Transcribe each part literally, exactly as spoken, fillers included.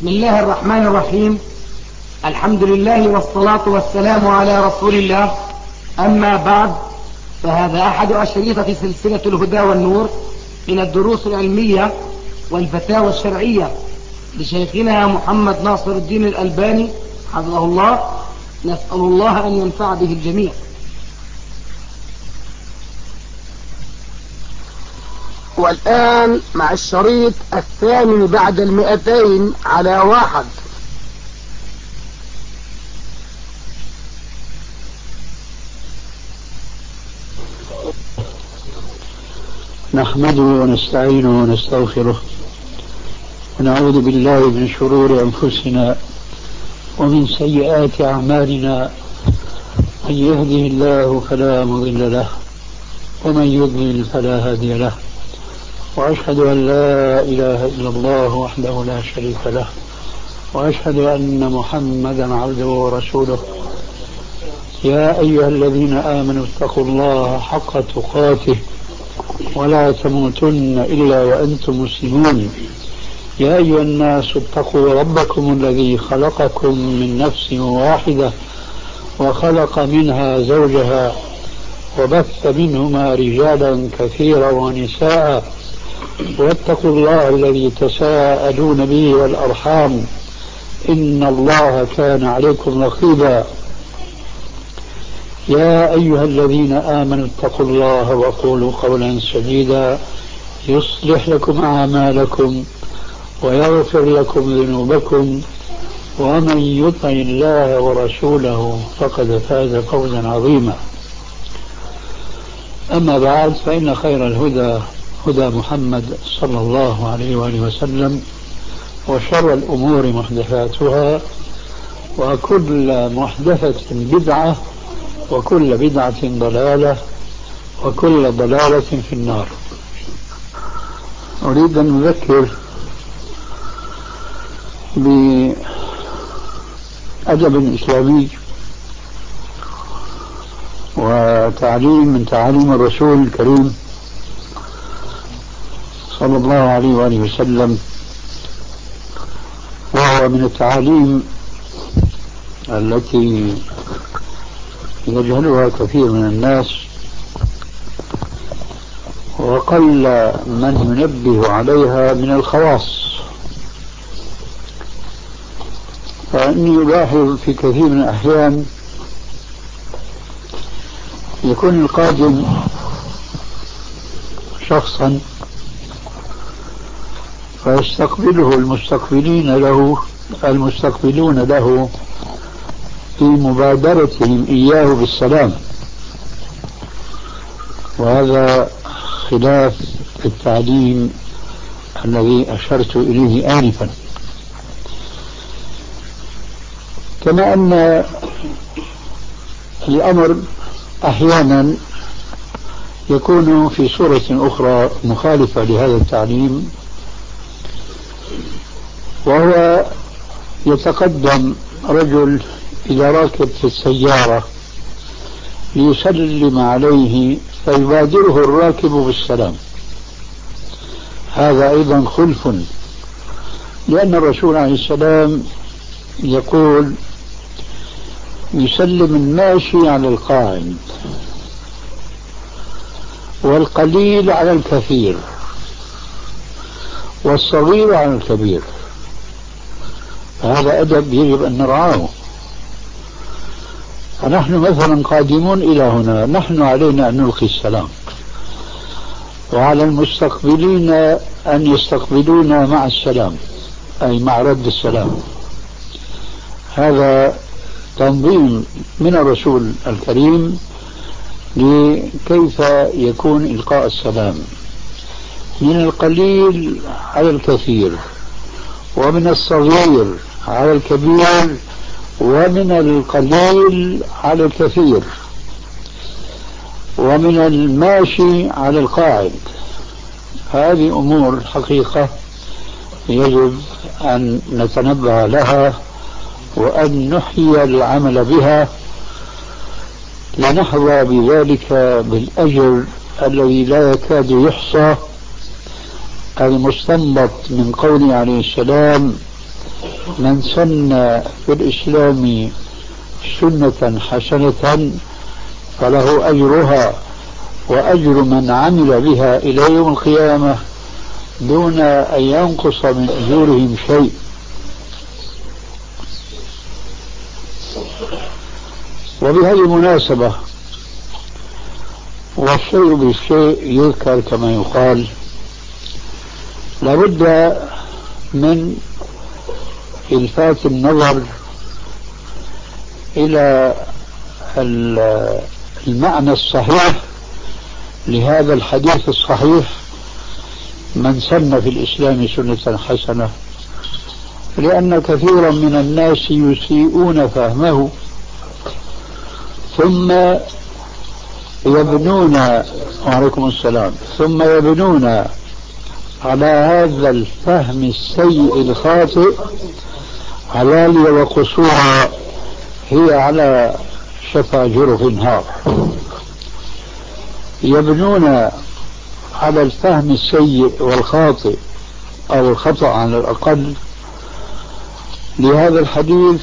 بسم الله الرحمن الرحيم. الحمد لله والصلاة والسلام على رسول الله. أما بعد، فهذا أحد أشريطة سلسلة الهدى والنور من الدروس العلمية والفتاوى الشرعية لشيخنا محمد ناصر الدين الألباني حفظه الله. نسأل الله أن ينفع به الجميع. والآن مع الشريط الثاني بعد المئتين على واحد. نحمده ونستعينه ونستغفره ونعوذ بالله من شرور أنفسنا ومن سيئات أعمالنا. من يهده الله فلا مضل له ومن يضلل فلا هادي له، وأشهد أن لا إله إلا الله وحده لا شريك له، وأشهد أن محمدا عبده ورسوله. يا أيها الذين آمنوا اتقوا الله حق تقاته ولا تموتن إلا وأنتم مسلمون. يا أيها الناس اتقوا ربكم الذي خلقكم من نفس واحدة وخلق منها زوجها وبث منهما رجالا كثيرا ونساء، واتقوا الله الذي تساءلون به والأرحام إن الله كان عليكم رقيبا. يا أيها الذين آمنوا اتقوا الله وقولوا قولا سديدا يصلح لكم أعمالكم ويغفر لكم ذنوبكم، ومن يطع الله ورسوله فقد فاز فوزا عظيما. أما بعد، فإن خير الهدى هدى محمد صلى الله عليه وآله وسلم، وشر الأمور محدثاتها، وكل محدثة بدعة، وكل بدعة ضلالة، وكل ضلالة في النار. أريد أن أذكر بأدب إسلامي وتعليم من تعاليم الرسول الكريم صلى الله عليه وآله وسلم، وهو من التعاليم التي يجهلها كثير من الناس، وقل من ينبه عليها من الخواص. فإني ألاحظ في كثير من الأحيان يكون القادم شخصا فيستقبله المستقبلين له المستقبلون له في مبادرتهم إياه بالسلام، وهذا خلاف التعليم الذي أشرت إليه آنفا. كما أن الأمر أحيانا يكون في صورة أخرى مخالفة لهذا التعليم، وهو يتقدم رجل إذا راكب في السيارة ليسلم عليه فيبادره الراكب بالسلام. هذا أيضا خلف، لأن الرسول عليه السلام يقول يسلم الماشي على القاعد، والقليل على الكثير، والصغير على الكبير. هذا أدب يجب أن نرعاه. فنحن مثلا قادمون إلى هنا، نحن علينا أن نلقي السلام، وعلى المستقبلين أن يستقبلونا مع السلام، أي مع رد السلام. هذا تنظيم من الرسول الكريم لكيف يكون إلقاء السلام، من القليل على الكثير، ومن الصغير على الكبير، ومن القليل على الكثير، ومن الماشي على القاعد. هذه أمور حقيقة يجب أن نتنبه لها وأن نحيي العمل بها لنحظى بذلك بالأجر الذي لا يكاد يحصى، المستنبط من قوله عليه السلام: من سن في الإسلام سنة حسنة فله أجرها وأجر من عمل بها إلى يوم القيامة دون أن ينقص من أجورهم شيء. وبهذه المناسبة والشيء بالشيء يذكر كما يقال، لابد من إلفات النظر إلى المعنى الصحيح لهذا الحديث الصحيح من سن في الإسلام سنة حسنة، لأن كثيرا من الناس يسيئون فهمه ثم يبنون وعليكم السلام ثم يبنون على هذا الفهم السيء الخاطئ علالي وقصورا هي على شفا جرف نهار. يبنون على الفهم السيء والخاطئ أو الخطأ على الأقل لهذا الحديث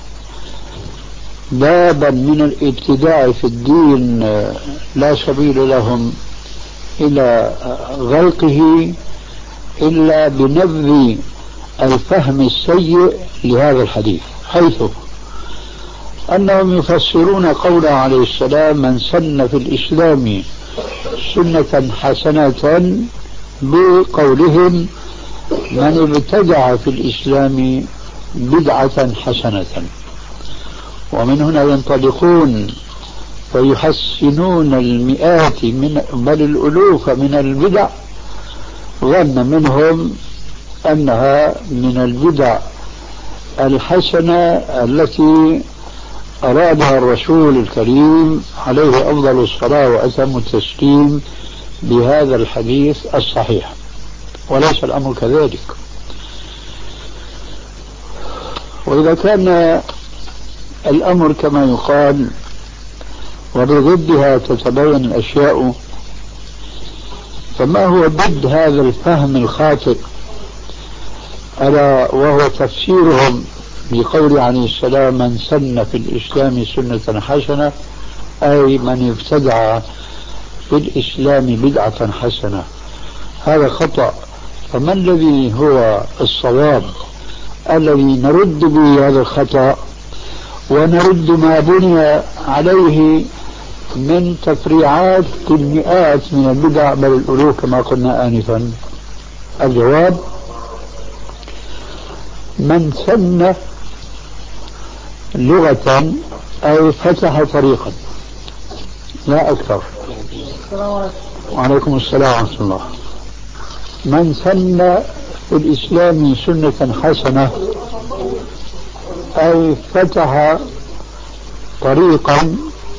بابا من الابتداع في الدين لا سبيل لهم إلى غلقه إلا بنبذ الفهم السيء لهذا الحديث، حيث أنهم يفسرون قوله عليه السلام من سن في الإسلام سنة حسنة بقولهم من ابتدع في الإسلام بدعة حسنة، ومن هنا ينطلقون فيحسنون المئات من بل الألوف من البدع ظن منهم أنها من البدع الحسنة التي أرادها الرسول الكريم عليه أفضل الصلاة وأتم التسليم بهذا الحديث الصحيح، وليس الأمر كذلك. وإذا كان الأمر كما يقال وبضدها تتبين الأشياء، فما هو ضد هذا الفهم الخاطئ؟ ألا وهو تفسيرهم بقول عليه السلام من سن في الإسلام سنة حسنة، أي من ابتدع في الإسلام بدعة حسنة. هذا خطأ. فما الذي هو الصواب الذي نرد به هذا الخطأ ونرد ما بني عليه من تفريعات المئات من البدع بل الألوف كما قلنا آنفا؟ الجواب من سن لغة أي فتح طريقا لا أكثر. وعليكم السلام ورحمة الله. من سن في الإسلام سنة حسنة أي فتح طريقا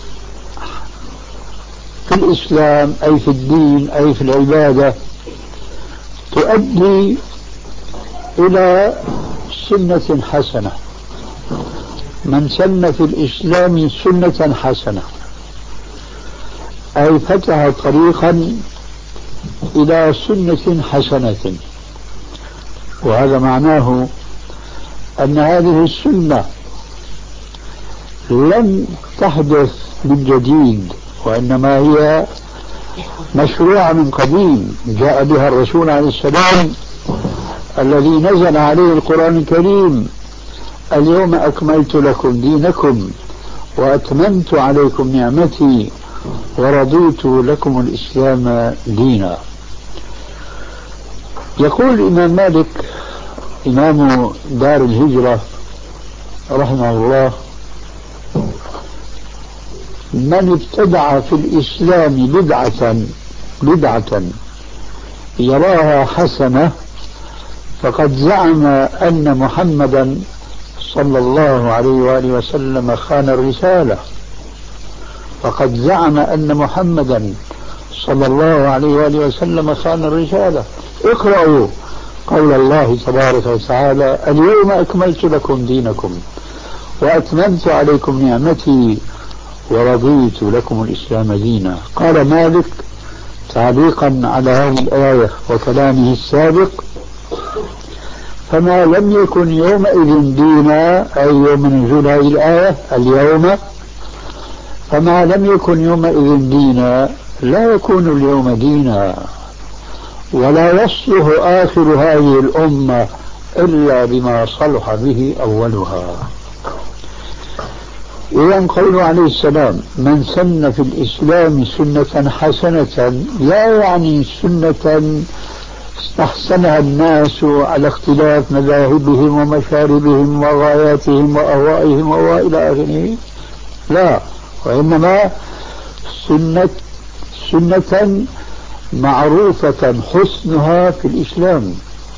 في الإسلام أي في الدين أي في العبادة تؤدي إلى سنة حسنة. من سن في الإسلام سنة حسنة أي فتح طريقا إلى سنة حسنة، وهذا معناه أن هذه السنة لم تحدث بالجديد، وإنما هي مشروعة من قديم جاء بها الرسول عليه السلام الذي نزل عليه القرآن الكريم اليوم أكملت لكم دينكم وأتممت عليكم نعمتي ورضيت لكم الإسلام دينا. يقول الإمام مالك إمام دار الهجرة رحمه الله من ابتدع في الإسلام بدعة بدعة يراها حسنة فقد زعم أن محمدا صلى الله عليه وآله وسلم خان الرسالة، فقد زعم أن محمدا صلى الله عليه وآله وسلم خان الرسالة. اقرأوا قول الله تبارك وتعالى اليوم أكملت لكم دينكم وأتممت عليكم نعمتي ورضيت لكم الإسلام دينا. قال مالك تعليقا على هذه الآية وكلامه السابق فما لم يكن يومئذ دينا، أي يوم نزول هذه الآية اليوم، فما لم يكن يومئذ دينا لا يكون اليوم دينا، ولا يصلح آخر هذه الأمة إلا بما صلح به أولها. إذن قوله عليه السلام من سن في الإسلام سنة حسنة لا يعني سنة استحسنها الناس على اختلاف مذاهبهم ومشاربهم وغاياتهم وأهوائهم وإلى آخره، لا، وإنما سنة سنة معروفة حسنها في الإسلام.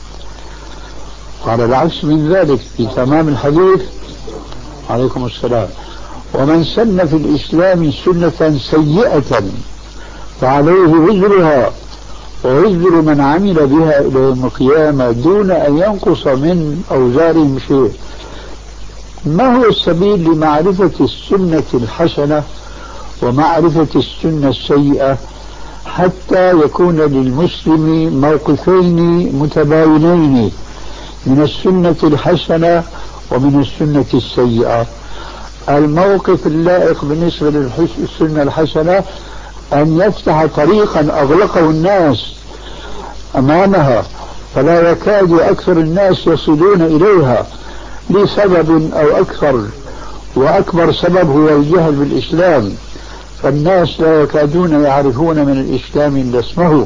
على العكس من ذلك في تمام الحديث عليكم السلام ومن سن في الإسلام سنة سيئة فعليه وزرها ووزر من عمل بها إلى يوم القيامة دون أن ينقص من أوزارهم شيء. ما هو السبيل لمعرفة السنة الحسنة ومعرفة السنة السيئة حتى يكون للمسلم موقفين متباينين من السنة الحسنة ومن السنة السيئة؟ الموقف اللائق بالنسبة للسنة الحسنة أن يفتح طريقا أغلقه الناس أمامها فلا يكاد أكثر الناس يصلون إليها لسبب أو أكثر، وأكبر سبب هو الجهل بالإسلام، فالناس لا يكادون يعرفون من الإسلام إلا اسمه.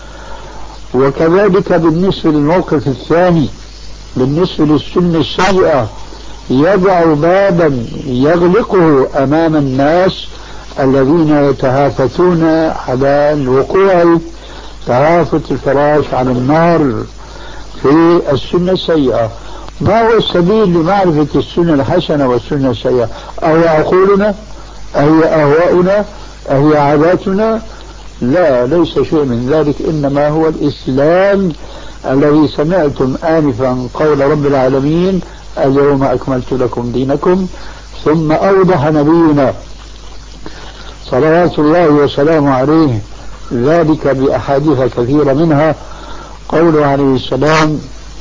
وكذلك بالنسبة للموقف الثاني بالنسبة للسنة السيئة يضع بابا يغلقه أمام الناس الذين يتهافتون على الوقوع تهافت الفراش على النار في السنة السيئة. ما هو السبيل لمعرفة السنة الحسنة والسنة السيئة؟ أهي عقولنا؟ أهي أهواؤنا؟ أهي عاداتنا؟ لا، ليس شيء من ذلك، إنما هو الإسلام الذي سمعتم آنفا قول رب العالمين اليوم أكملت لكم دينكم. ثم أوضح نبينا صلوات الله وسلامه عليه ذلك بأحاديث كثيرة، منها قوله عليه السلام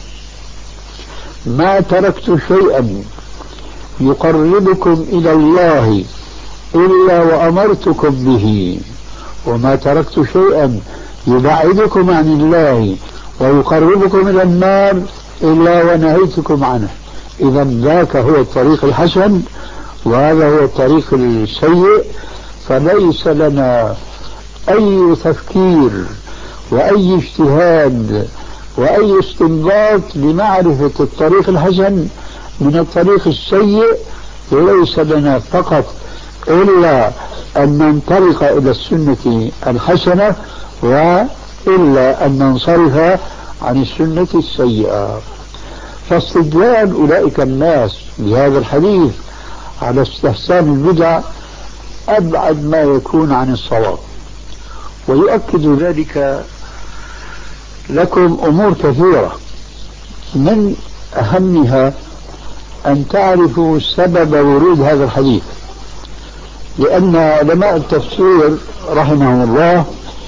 ما تركت شيئا يقربكم إلى الله إلا وأمرتكم به وما تركت شيئا يبعدكم عن الله ويقربكم إلى النار إلا ونهيتكم عنه. إذا ذاك هو الطريق الحسن وهذا هو الطريق السيء، فليس لنا أي تفكير وأي اجتهاد وأي استنباط لمعرفة الطريق الحسن من الطريق السيء، وليس لنا فقط إلا أن ننطلق إلى السنة الحسنة وإلا أن ننصرف عن السنة السيئة. فاستدلال أولئك الناس بهذا الحديث على استحسان البدع أبعد ما يكون عن الصواب. ويؤكد ذلك لكم أمور كثيرة، من أهمها أن تعرفوا سبب ورود هذا الحديث، لأن علماء التفسير رحمهم الله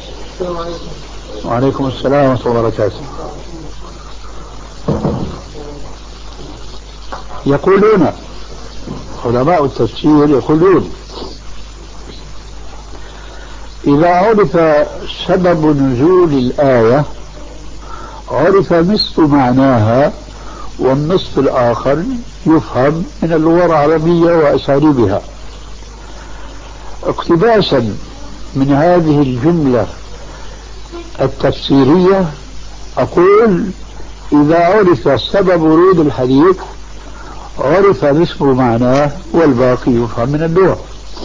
وعليكم السلام ورحمة الله وبركاته يقولون علماء التفسير يقولون إذا عرف سبب نزول الآية عرف نصف معناها والنصف الآخر يفهم من اللغة العربية وأساليبها. اقتباسا من هذه الجملة التفسيرية أقول إذا عرف سبب ورود الحديث عرف نصف معناه والباقي يفهم من اللغة.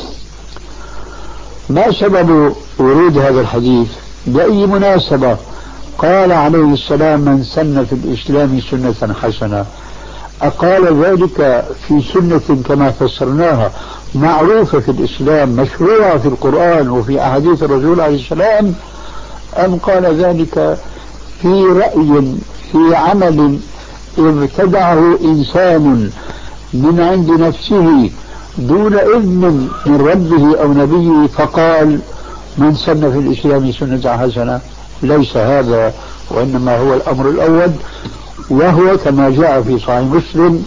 ما سبب ورود هذا الحديث؟ بأي مناسبة قال عليه السلام من سن في الإسلام سنة حسنة؟ أقال ذلك في سنة كما فسرناها معروفة في الإسلام مشروعة في القرآن وفي أحاديث الرسول عليه السلام، أم قال ذلك في رأي في عمل ابتدعه إنسان من عند نفسه دون إذن من ربه أو نبيه فقال من سن في الإسلام سنة حسنة؟ ليس هذا، وإنما هو الأمر الأول وهو كما جاء في صحيح مسلم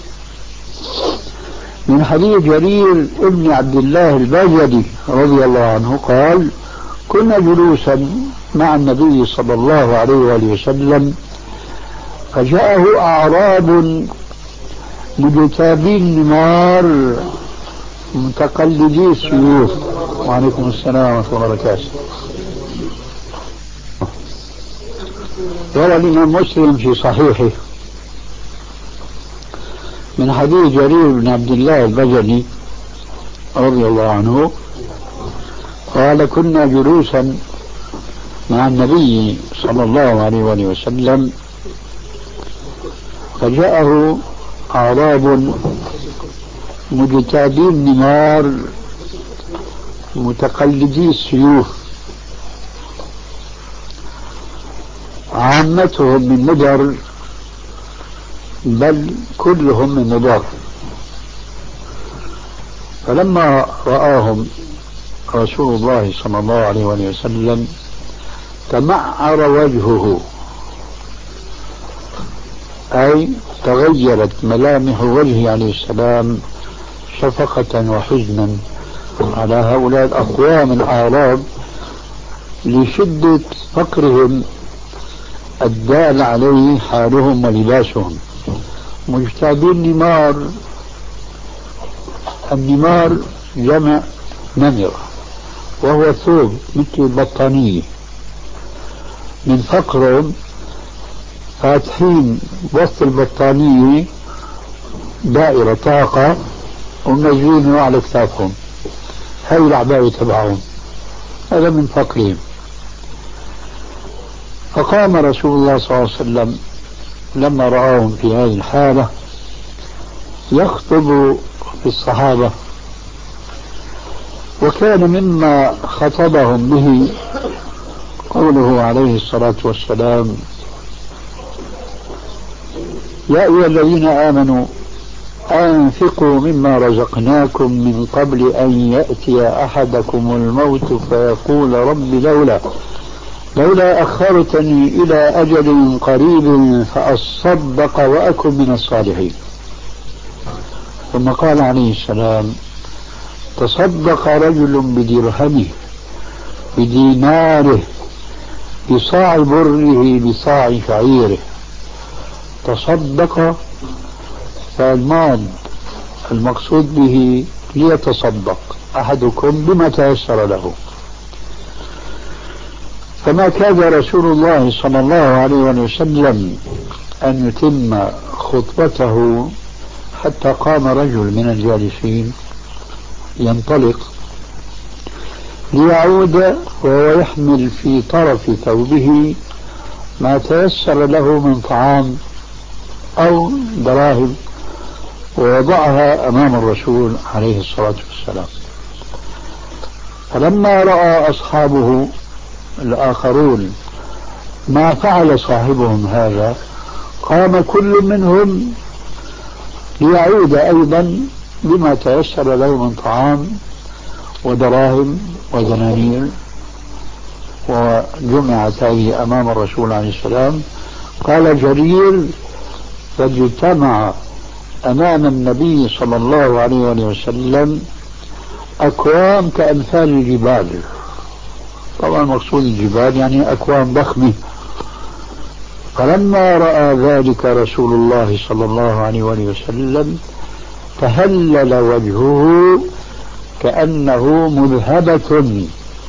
من حديث جرير ابن عبد الله البجلي رضي الله عنه قال: كنا جلوسا مع النبي صلى الله عليه وآله وسلم فجاءه أعراب مجتابي النمار متقلدي السيوف. وعليكم السلام ورحمة الله وبركاته. روى الإمام مسلم في صحيحه من حديث جرير بن عبد الله البجلي رضي الله عنه قال: كنا جلوسا مع النبي صلى الله عليه وآله وسلم فجاءه أعراب مجتابي النمار متقلدي السيوف، عامتهم من مدر بل كلهم من مضر. فلما رآهم رسول الله صلى الله عليه وسلم تمعر وجهه، أي تغيرت ملامح وجهه عليه السلام شفقة وحزنا على هؤلاء الأقوام الأعراب لشدة فقرهم الدال عليه حالهم ولباسهم. مجتابي النمار، النمار جمع نمر وهو ثوب مثل البطانية، من فقرهم فاتحين وسط البطانية دائرة طاقة ومنزلينه على كتافهم، هاي الأعباء تبعهم، هذا من فقرهم. فقام رسول الله صلى الله عليه وسلم لما رآهم في هذه الحالة يخطب في الصحابة، وكان مما خطبهم به قوله عليه الصلاة والسلام: يا أيها الذين آمنوا أنفقوا مما رزقناكم من قبل أن يأتي أحدكم الموت فيقول رب لولا لولا أخرتني إلى أجل قريب فأصدق وأكن من الصالحين. ثم قال عليه السلام: تصدق رجل بدرهمه بديناره بصاع بره بصاع شعيره. تصدق، فالمال المقصود به ليتصدق أحدكم بما تيسر له. فما كاد رسول الله صلى الله عليه وسلم أن يتم خطبته حتى قام رجل من الجالسين ينطلق ليعود وهو يحمل في طرف ثوبه ما تيسر له من طعام أو دراهم، ووضعها أمام الرسول عليه الصلاة والسلام. فلما رأى أصحابه الآخرون ما فعل صاحبهم هذا قام كل منهم ليعود أيضا بما تيسر له من طعام ودراهم ودنانير، وجمعت هذه أمام الرسول عليه السلام. قال جرير: فاجتمع أمام النبي صلى الله عليه وسلم أكوام كأمثال الجبال. طبعا مقصود الجبال يعني أكوام ضخمة. فلما رأى ذلك رسول الله صلى الله عليه وسلم تهلل وجهه كأنه مذهبة،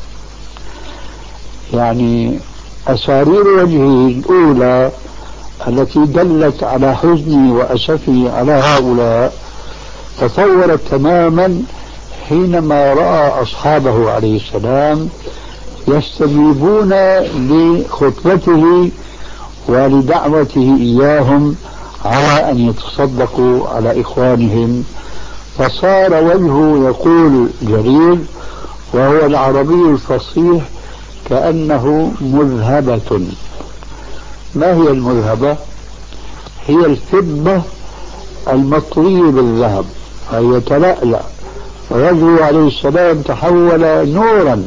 يعني أسارير وجهه الأولى التي دلت على حزنه وأسفه على هؤلاء تطورت تماما حينما رأى أصحابه عليه السلام يستجيبون لخطبته ولدعوته إياهم على أن يتصدقوا على إخوانهم. فصار وجهه، يقول جرير وهو العربي الفصيح، كأنه مذهبة. ما هي المذهبة؟ هي الفضة المطوية بالذهب، فهي تلألأ، ووجهه عليه السلام تحول نورا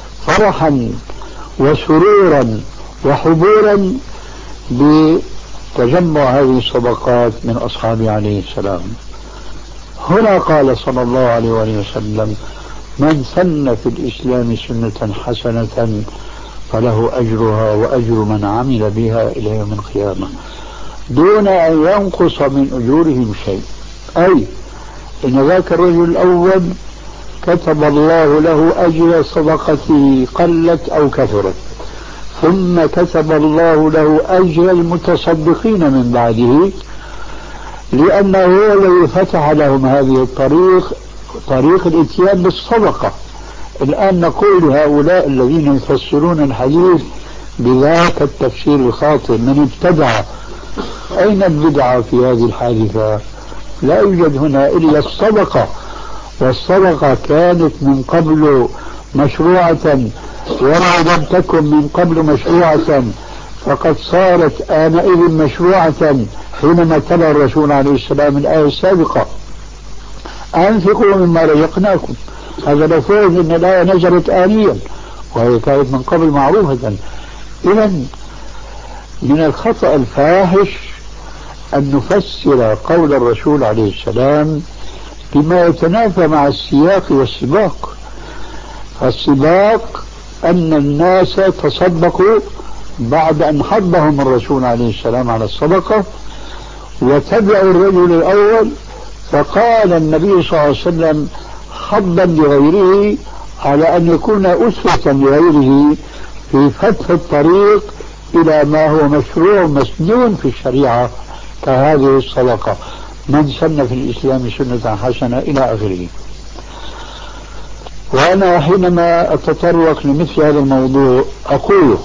فرحا وسرورا وحبورا تجمع هذه الصدقات من أصحابه عليه السلام. هنا قال صلى الله عليه وآله وسلم: من سن في الإسلام سنة حسنة فله أجرها وأجر من عمل بها إلى يوم القيامة دون أن ينقص من أجورهم شيء. أي إن ذاك الرجل الأول كتب الله له أجر صدقته قلت أو كثرت، ثم كتب الله له أجر المتصدقين من بعده، لأنه هو الذي فتح لهم هذه الطريق، طريق الاتيان بالصدقة. الآن نقول لهؤلاء الذين يفسرون الحديث بذاك التفسير الخاطئ: من ابتدع. أين البدعة في هذه الحادثة؟ لا يوجد هنا إلا الصدقة، والصدقة كانت من قبل مشروعة، وما لم تكن من قبل مشروعة فقد صارت آنئذ مشروعة حينما تلا الرسول عليه السلام الآية السابقة: أنفقوا مما رزقناكم. هذا لفظ إن الآية نزلت آنيا وهي كانت من قبل معروفة. إذن من الخطأ الفاحش أن نفسر قول الرسول عليه السلام بما يتنافى مع السياق والسباق. السباق أن الناس تصدقوا بعد أن حضهم الرسول عليه السلام على الصدقة، وتبعوا الرجل الأول، فقال النبي صلى الله عليه وسلم حضا لغيره على أن يكون أسوة لغيره في فتح الطريق إلى ما هو مشروع مسنون في الشريعة كهذه الصدقة: من سن في الإسلام سنة حسنة إلى آخره. وأنا حينما أتطرق لمثل هذا الموضوع أقول: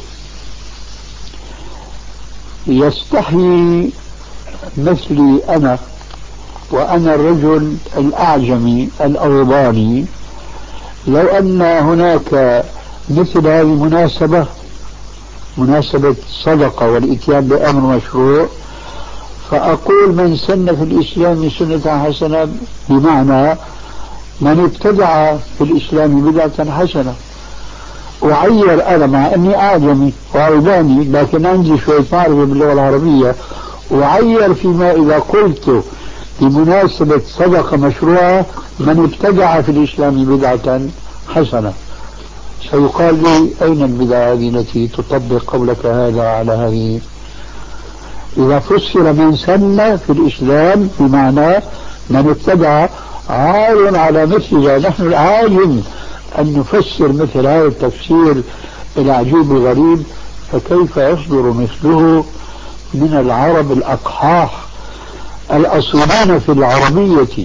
يستحي مثلي أنا، وأنا الرجل الأعجمي الأوروباني، لو أن هناك مثل هذه المناسبة، مناسبة الصدقة والإتيان بأمر مشروع، فأقول: من سن في الإسلام سنة حسنة، بمعنى من ابتدع في الإسلام بدعة حسنة. وعير أنا مع أني أعجمي وأوروباني لكن عندي شوية معرفة باللغة العربية، وعير فيما إذا قلت بمناسبة صدقة مشروعة من ابتدع في الإسلام بدعة حسنة، سيقال لي: أين البدعة هذه التي تطبق قولك هذا على هذه؟ إذا فسر من سن في الإسلام بمعنى من ابتدع، عار على مثل نحن العاجم أن نفسر مثل هذا التفسير العجيب الغريب، فكيف يصدر مثله من العرب الأقحاح الأصيلين في العربية؟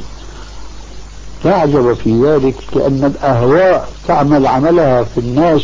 لا عجب في ذلك، لأن الأهواء تعمل عملها في الناس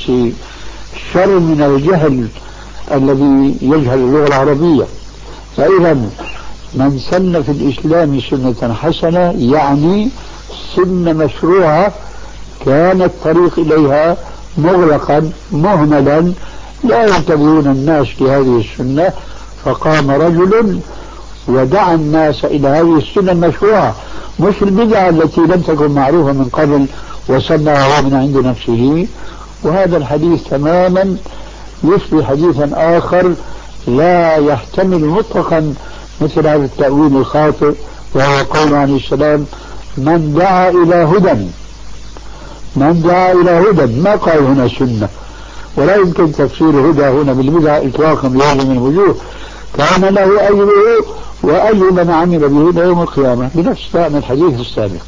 شر من الجهل الذي يجهل اللغة العربية. فإذا من سن في الإسلام سنة حسنة يعني سنة مشروعة كان الطريق إليها مغلقا مهملا، لا ينتبهون الناس لهذه السنة، فقام رجل ودعا الناس إلى هذه السنة المشروعة، مش البدعة التي لم تكن معروفة من قبل وسنها من عند نفسه. وهذا الحديث تماما يشبه حديثا آخر لا يحتمل مطلقا مثل هذا التأويل الخاطئ، وهو قول عليه السلام: من دعا إلى هدى. من دعا إلى هدى، ما قال هنا سنة، ولا يمكن تفسير هدى هنا بالبدعة إطلاقا بهذه من الوجوه. كان له أجره وأجر من عمل به إلى يوم القيامة، بنفس معنى الحديث السابق.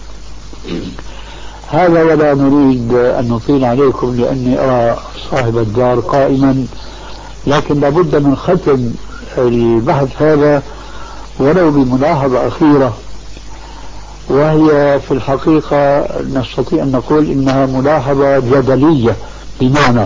هذا ولا نريد أن نطيل عليكم لأني أرى صاحب الدار قائما، لكن لابد من ختم البحث هذا ولو بملاحظة أخيرة، وهي في الحقيقة نستطيع أن نقول إنها ملاحظة جدلية، بمعنى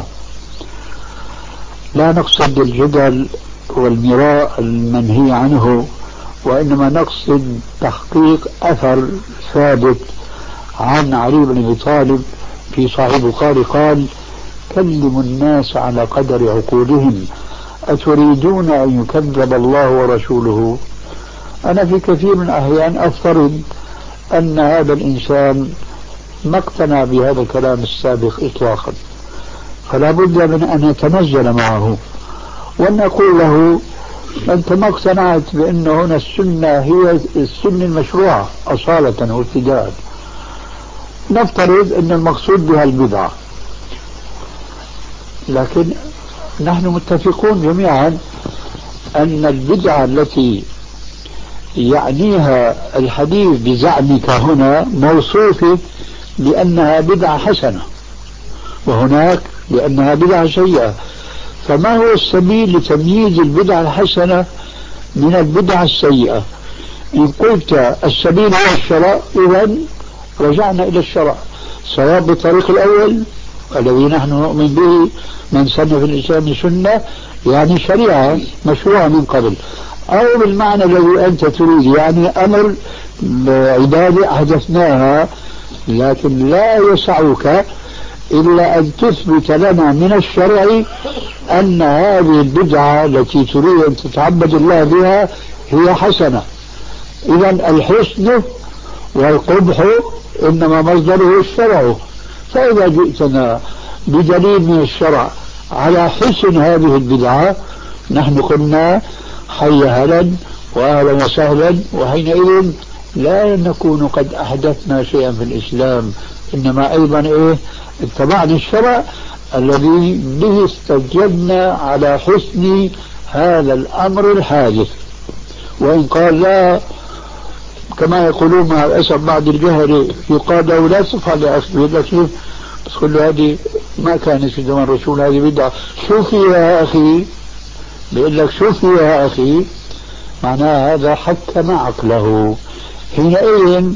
لا نقصد الجدل والمراء المنهي عنه، وإنما نقصد تحقيق أثر ثابت عن علي بن أبي طالب في صحيح البخاري قال: كلموا الناس على قدر عقولهم، أتريدون أن يكذب الله ورسوله؟ أنا في كثير من الأحيان أفترض أن هذا الإنسان ما اقتنع بهذا الكلام السابق إطلاقا، فلا بد من أن يتنزل معه وأن نقول له: أنت ما اقتنعت بأن هنا السنة هي السنة المشروعة أصالة وابتداء. نفترض أن المقصود بها البدعة، لكن نحن متفقون جميعا أن البدعة التي يعنيها الحديث بزعمك هنا موصوفة بأنها بدعة حسنة، وهناك بأنها بدعة سيئة. فما هو السبيل لتمييز البدعة الحسنة من البدعة السيئة؟ إن قلت السبيل هو الشرع، إذن رجعنا إلى الشرع، سواء بالطريق الأول الذي نحن نؤمن به، من سن في الإسلام سنة يعني شريعة مشروعة من قبل، أو بالمعنى الذي أنت تريد يعني أمر عبادة أحدثناها، لكن لا يسعك إلا أن تثبت لنا من الشرع أن هذه البدعة التي تريد أن تتعبد الله بها هي حسنة. إذن الحسن والقبح إنما مصدره الشرع. فإذا جئتنا بدليل من الشرع على حسن هذه البدعة نحن قلنا حي هلا وأهلا وسهلا، وحينئذ لا نكون قد أحدثنا شيئا في الإسلام، إنما أيضا إيه اتبعنا الشرع الذي به استجبنا على حسن هذا الأمر الحادث. وإن قال لا كما يقولون مع الأسف بعض الجهل يقال له لا تفعل يا أخي، لكن بس كل هذه ما كانت في زمن الرسول، هذه بدعة. شو فيها يا أخي؟ بيقول لك شو فيها يا أخي؟ معناه هذا حكم عقله. حينئذ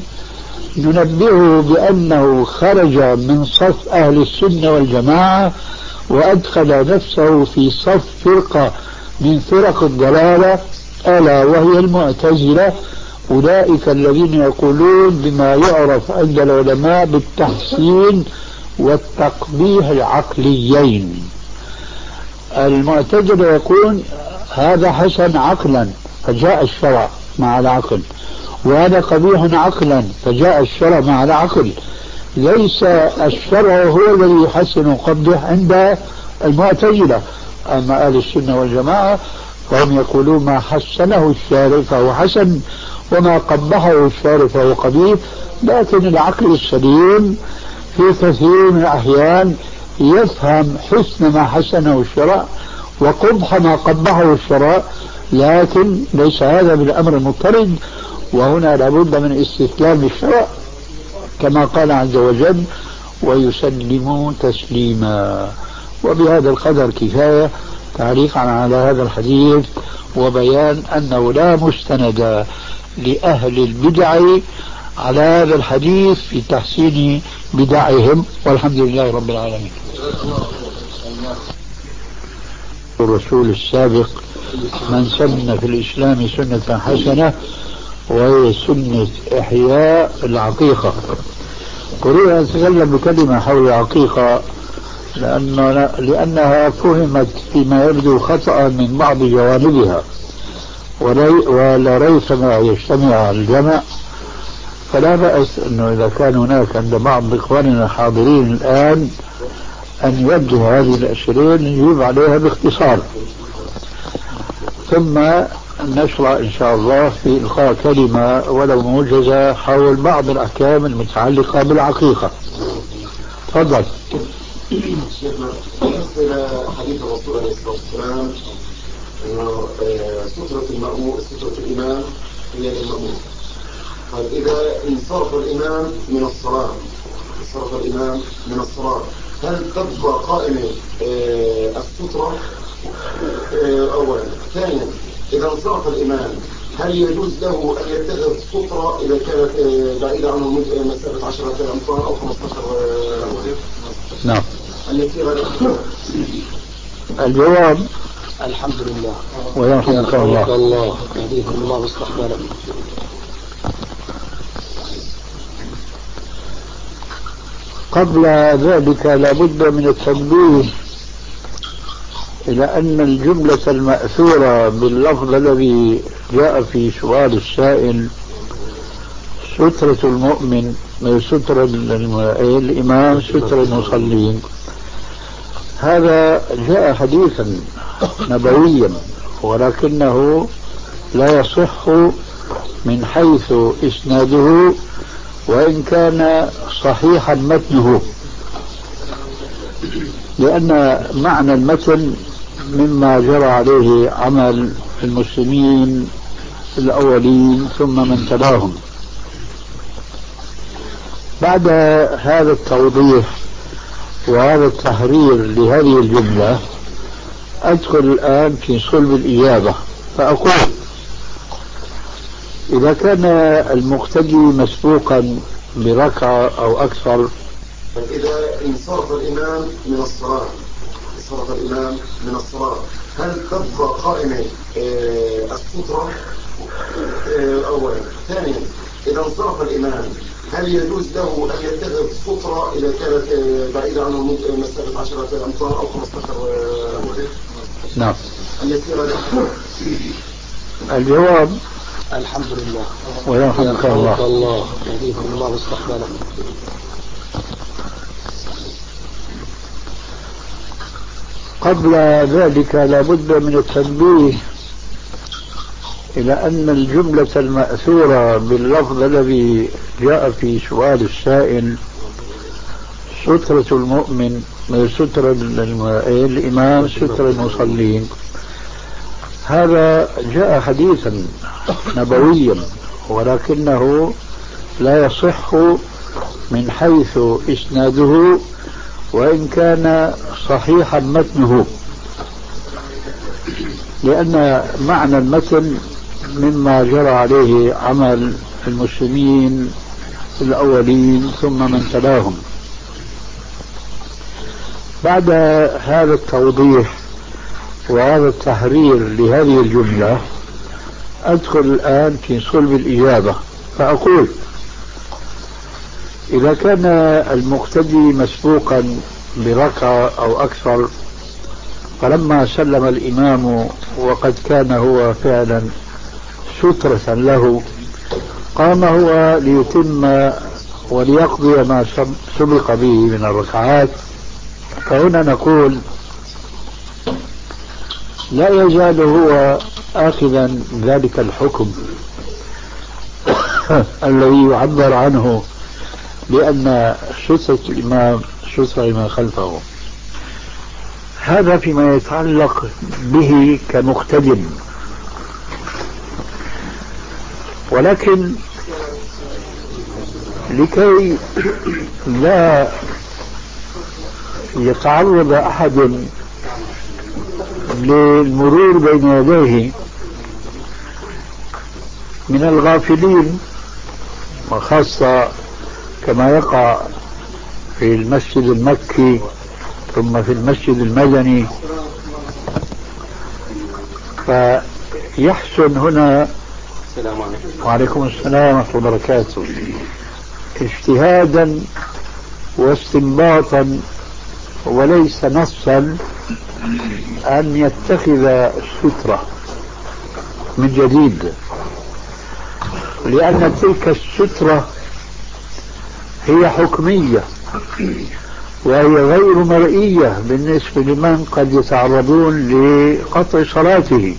ننبهه بأنه خرج من صف أهل السنة والجماعة وأدخل نفسه في صف فرقة من فرق الضلالة، ألا وهي المعتزلة، أولئك الذين يقولون بما يعرف عند العلماء بالتحسين والتقبيح العقليين. المعتزلة يقول هذا حسن عقلا فجاء الشرع مع العقل، وهذا قبيح عقلا فجاء الشرع مع العقل. ليس الشرع هو الذي يحسن ويقبح عند المعتزلة. أما أهل السنة والجماعة فهم يقولون ما حسنه الشارع فهو حسن وما قبحه الشارع فهو قبيح. لكن العقل السليم في كثير من الأحيان يفهم حسن ما حسنه الشرع وقبح ما قبحه الشرع، لكن ليس هذا بالأمر المضطرد. وهنا لابد من استسلام الشرع كما قال عز وجل ويسلموا تسليما. وبهذا القدر كفاية تعليقا على هذا الحديث وبيان أنه لا مستند لأهل البدع على هذا الحديث في تحسين بدعهم، والحمد لله رب العالمين. الرسول السابق من سن في الإسلام سنة حسنة وهي سنة إحياء العقيقة. أريد أن أتكلم بكلمة حول العقيقة لأنه لأنها فهمت فيما يبدو خطأ من بعض جوانبها، ولا ريثما يجتمع الجمع، فلا بأس أنه إذا كان هناك عند بعض إخواننا الحاضرين الآن أن يبدوا هذه الأشياء نجيب عليها باختصار، ثم نشرع إن شاء الله في إلقاء كلمة ولو موجزة حول بعض الأحكام المتعلقة بالعقيقة. تفضل. شيخنا إلى حديث الرسول عليه الصلاة والسلام أنه سترة المأمور سترة الإمام هي للمأمور. قال إذا انصرف الإمام من الصلاة انصرف الإمام من الصلاة هل تبقى قائمة السترة أولا؟ ثانيا إذا انصرف الإمام هل يجوز له أن يتخذ سترة إذا كانت بعيدة عنه مسافة عشرة أمتار أو خمسة عشر متر؟ نعم. التي غير الجواب الحمد لله ويرحمك الله. الله يهديكم الله واستقبالكم. قبل ذلك لابد من التنبيه إلى أن الجملة المأثورة باللفظ الذي جاء في سؤال السائل سترة المؤمن سترة الإمام سترة المصلين، هذا جاء حديثا نبويا ولكنه لا يصح من حيث إسناده وإن كان صحيحا متنه، لأن معنى المتن مما جرى عليه عمل المسلمين الأولين ثم من تلاهم. بعد هذا التوضيح وهذا التحرير لهذه الجملة أدخل الآن في صلب الإجابة فأقول: إذا كان المقتدي مسبوقا بركعة أو أكثر، إذا انصرف الإمام من الصلاة انصرف الإمام من الصلاة هل تبقى قائمة السترة أولا؟ ثانيا، إذا انصرف الإمام هل يجوز له أن يتخذ سترة إذا كانت بعيدة عنه مسافة عشرة أمتار أو خمسة عشر؟ نعم. أن يسير الجواب: الحمد لله ويرحمك الله. الله يهديكم الله ويصلح بالكم. قبل ذلك لا بد من التنبيه إلى أن الجملة المأثورة باللفظ الذي جاء في سؤال السائل سترة المؤمن سترة الإمام سترة المصلين، هذا جاء حديثا نبويا ولكنه لا يصح من حيث إسناده وإن كان صحيحا متنه، لأن معنى المتن مما جرى عليه عمل المسلمين الأولين ثم من تلاهم. بعد هذا التوضيح وهذا التحرير لهذه الجملة أدخل الآن في صلب الإجابة فأقول: إذا كان المقتدي مسبوقا بركعة أو أكثر، فلما سلم الإمام وقد كان هو فعلا سترة له، قام هو ليتم وليقضي ما سبق به من الركعات، فهنا نقول: لا يزال هو آخذا ذلك الحكم الذي يعبر عنه بأن سترة الإمام سترة ما خلفه. هذا فيما يتعلق به كمقتدم، ولكن لكي لا يتعرض أحد للمرور بين يديه من الغافلين، وخاصة كما يقع في المسجد المكي ثم في المسجد المدني، فيحسن هنا وعليكم السلام ورحمة الله وبركاته اجتهادا واستنباطا وليس نصا أن يتخذ سترة من جديد، لأن تلك السترة هي حكمية وهي غير مرئية بالنسبة لمن قد يتعرضون لقطع صلاته.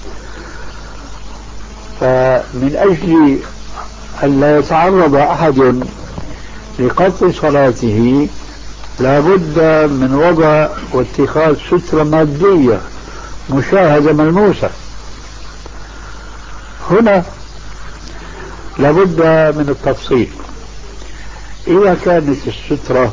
فمن أجل أن لا يتعرض أحد لقطع صلاته لا بد من وضع واتخاذ سترة مادية مشاهدة ملموسة. هنا لا بد من التفصيل. إذا كانت السترة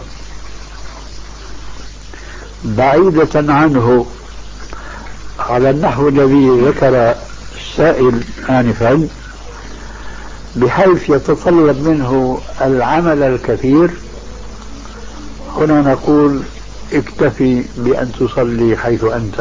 بعيدة عنه على النحو الذي ذكر السائل آنفا بحيث يتطلب منه العمل الكثير، هنا نقول: اكتفي بأن تصلي حيث أنت.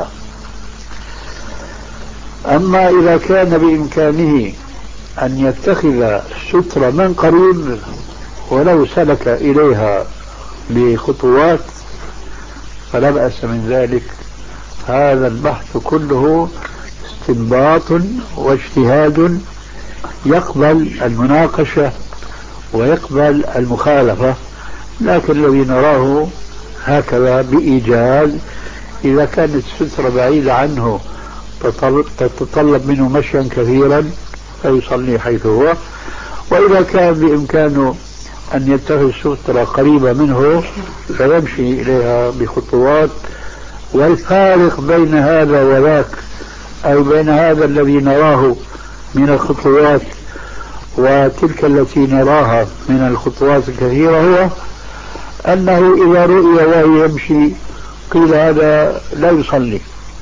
أما إذا كان بإمكانه أن يتخذ سترة من قريب ولو سلك إليها بخطوات فلا بأس من ذلك. هذا البحث كله استنباط واجتهاد يقبل المناقشة ويقبل المخالفة، لكن الذي نراه هكذا بإيجاز: إذا كانت السترة بعيدة عنه تتطلب منه مشيا كثيرا فيصلي حيث هو، وإذا كان بإمكانه أن يتخذ سترة قريبة منه فيمشي إليها بخطوات. والفارق بين هذا وذاك أو بين هذا الذي نراه من الخطوات وتلك التي نراها من الخطوات الكثيرة هو أنه إذا رؤي وهو يمشي قيل هذا لا يصلي،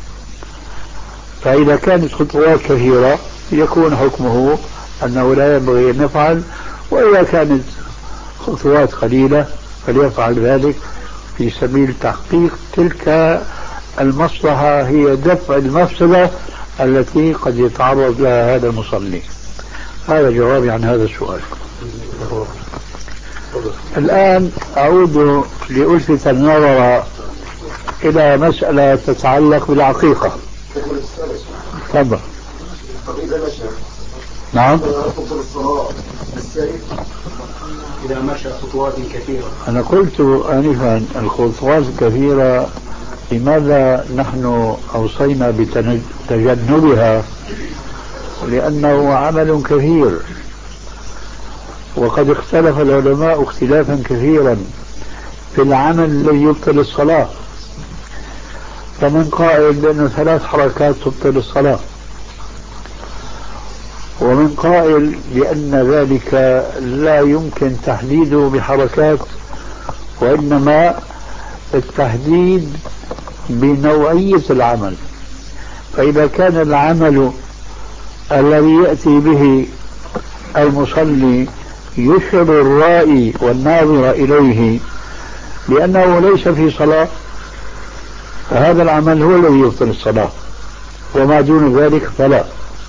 فإذا كانت خطوات كثيرة يكون حكمه أنه لا ينبغي أن يفعل، وإذا كانت خطوات قليلة فليفعل ذلك في سبيل تحقيق تلك المصلحة، هي دفع المفسدة التي قد يتعرض لها هذا المصلي. هذا جوابي عن هذا السؤال. الآن أعود لألفت النظر إلى مسألة تتعلق بالعقيقة. تفضل. نعم. إذا مشى خطوات كثيرة. أنا قلت آنفا الخطوات الكثيرة لماذا نحن أوصينا بتجنبها؟ لأنه عمل كثير، وقد اختلف العلماء اختلافا كثيرا في العمل الذي يبطل الصلاة، فمن قائل بأن ثلاث حركات تبطل الصلاة، ومن قائل بأن ذلك لا يمكن تحديده بحركات، وإنما التحديد بنوعية العمل. فإذا كان العمل الذي يأتي به المصلي يشعر الرائي والناظر إليه بأنه ليس في صلاة، فهذا العمل هو الذي يبطل الصلاة، وما دون ذلك فلا.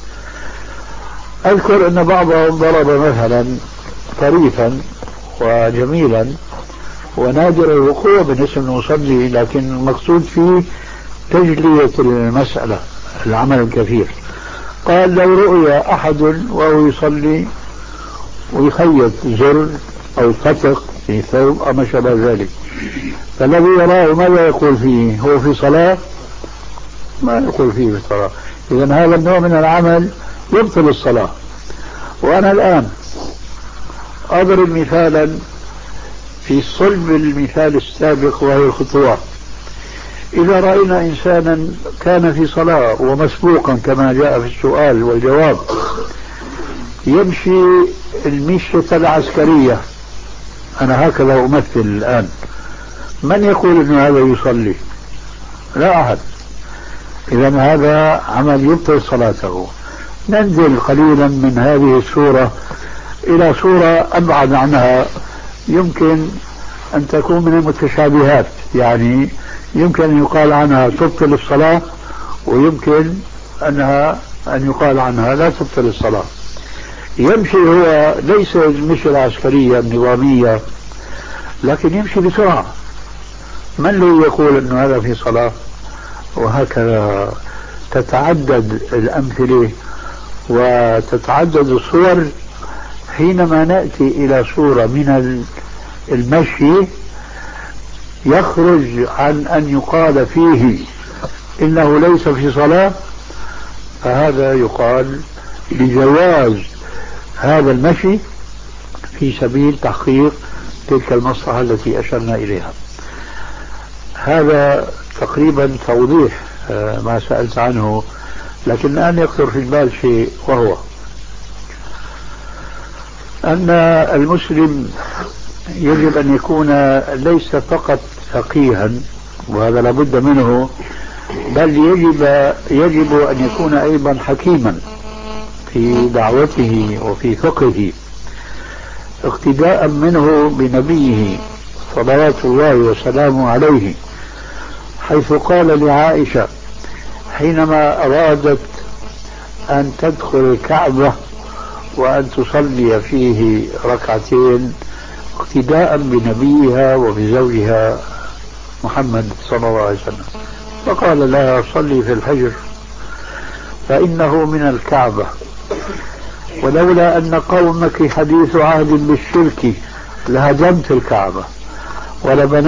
أذكر أن بعضهم ضرب مثلا طريفا وجميلا ونادر الوقوع بالنسبة للمصلي، لكن المقصود فيه تجلية المسألة، العمل الكثير. قال لو رؤي أحد وهو يصلي ويخيط زر أو فتق في ثوب أو ما شابه ذلك، فالذي يراه ماذا يقول فيه؟ هو في صلاة؟ ما يقول فيه في صلاة. إذن هذا النوع من العمل يبطل الصلاة. وأنا الآن أضرب مثالا في صلب المثال السابق وهي الخطوات. إذا رأينا إنسانا كان في صلاة ومسبوقا كما جاء في السؤال والجواب يمشي المشية العسكرية، أنا هكذا أمثل الآن، من يقول أن هذا يصلي؟ لا أحد. إذن هذا عمل يبطل صلاته. ننزل قليلا من هذه الصورة إلى صورة أبعد عنها، يمكن أن تكون من المتشابهات، يعني يمكن أن يقال عنها تبطل الصلاة، ويمكن أنها أن يقال عنها لا تبطل الصلاة. يمشي هو ليس المشي العسكرية النظامية، لكن يمشي بسرعة، من الذي يقول أن هذا في صلاة؟ وهكذا تتعدد الأمثلة وتتعدد الصور حينما نأتي إلى صورة من المشي يخرج عن أن يقال فيه إنه ليس في صلاة، فهذا يقال بجواز هذا المشي في سبيل تحقيق تلك المصلحة التي أشرنا إليها. هذا تقريبا توضيح ما سألت عنه، لكن الآن يخطر في البال شيء، وهو أن المسلم يجب أن يكون ليس فقط فقيها، وهذا لابد منه، بل يجب يجب أن يكون أيضا حكيما في دعوته وفي فقهه، اقتداء منه بنبيه صلوات الله وسلامه عليه، حيث قال لعائشة حينما أرادت أن تدخل الكعبة وأن تصلي فيه ركعتين اقتداء بنبيها وبزوجها محمد صلى الله عليه وسلم، فقال لها صلي في الفجر فإنه من الكعبة، ولولا أن قومك حديث عهد بالشرك لهدمت الكعبة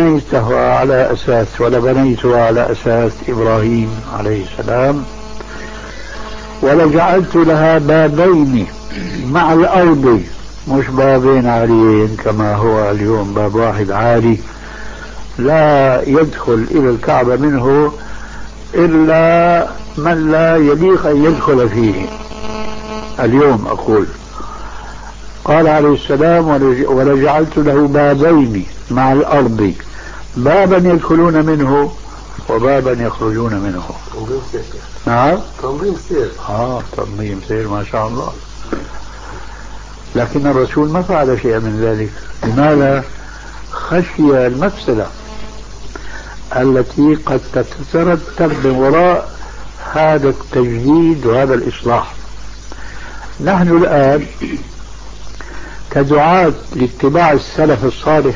ولبنيتها على أساس ولبنيتها على أساس إبراهيم عليه السلام، ولجعلت لها بابين مع الأرض، مش بابين عاليين كما هو اليوم، باب واحد عالي لا يدخل إلى الكعبة منه إلا من لا يليق أن يدخل فيه اليوم. أقول قال عليه السلام ولجعلت له بابين مع الأرض، بابا يدخلون منه وبابا يخرجون منه. تنظيم سير. نعم تنظيم سير. آه تنظيم سير ما شاء الله. لكن الرسول ما فعل شيئا من ذلك. لماذا؟ خشي المفسدة التي قد تترتب من وراء هذا التجديد وهذا الإصلاح. نحن الآن كدعاة لاتباع السلف الصالح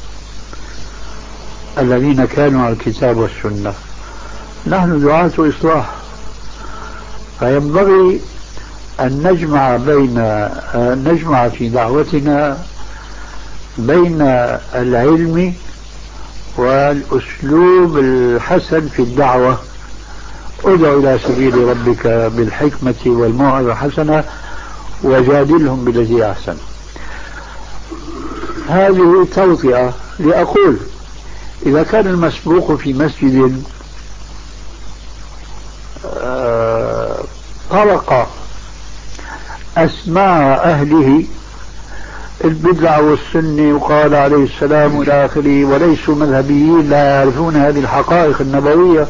الذين كانوا على الكتاب والسنة، نحن دعاة إصلاح، فينبغي أن نجمع بين أن نجمع في دعوتنا بين العلم والأسلوب الحسن في الدعوة. ادع إلى سبيل ربك بالحكمة والموعظة الحسنة وجادلهم بالتي أحسن. هذه توطئة لأقول إذا كان المسبوق في مسجد طرق أسماع أهله البدع والسنة وقال عليه السلام إلى آخره وليسوا مذهبيين لا يعرفون هذه الحقائق النبوية،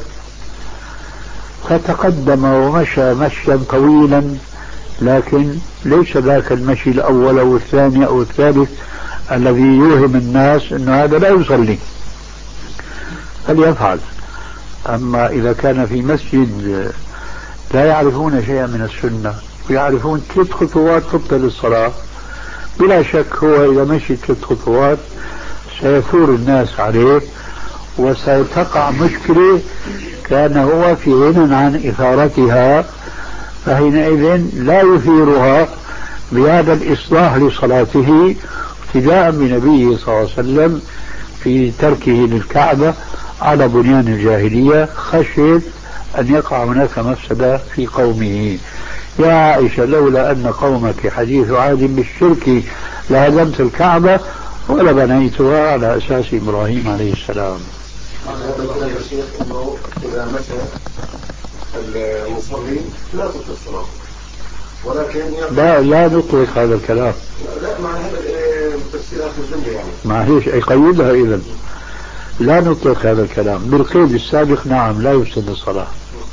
فتقدم ومشى مشيا طويلا، لكن ليس ذاك المشي الأول أو الثاني أو الثالث الذي يوهم الناس أن هذا لا يصلي، فليفعل. أما إذا كان في مسجد لا يعرفون شيئا من السنة ويعرفون ثلاث خطوات تبطل الصلاة، بلا شك هو إذا مشي ثلاث خطوات سيثور الناس عليه وستقع مشكلة كان هو في غنى عن إثارتها، فحينئذ لا يثيرها بهذا الإصلاح لصلاته ابتداء بنبيه صلى الله عليه وسلم في تركه للكعبة على بنيان الجاهلية، خشيت أن يقع هناك مفسدة في قومه. يا عائشة لولا أن قومك حديث عهد بالشرك لهدمت الكعبة ولا بنيتها على أساس إبراهيم عليه السلام. هذا الكلام يا شيخ أنه إذا مشى المصلين لا تطلق الصلاة، ولكن لا لا نطلق هذا الكلام. لا مع هذا تفسير آخر الجملة يعني معليش يقيدها إذن لا نطلق هذا الكلام بالقيد السابق. نعم لا يفسد الصلاة.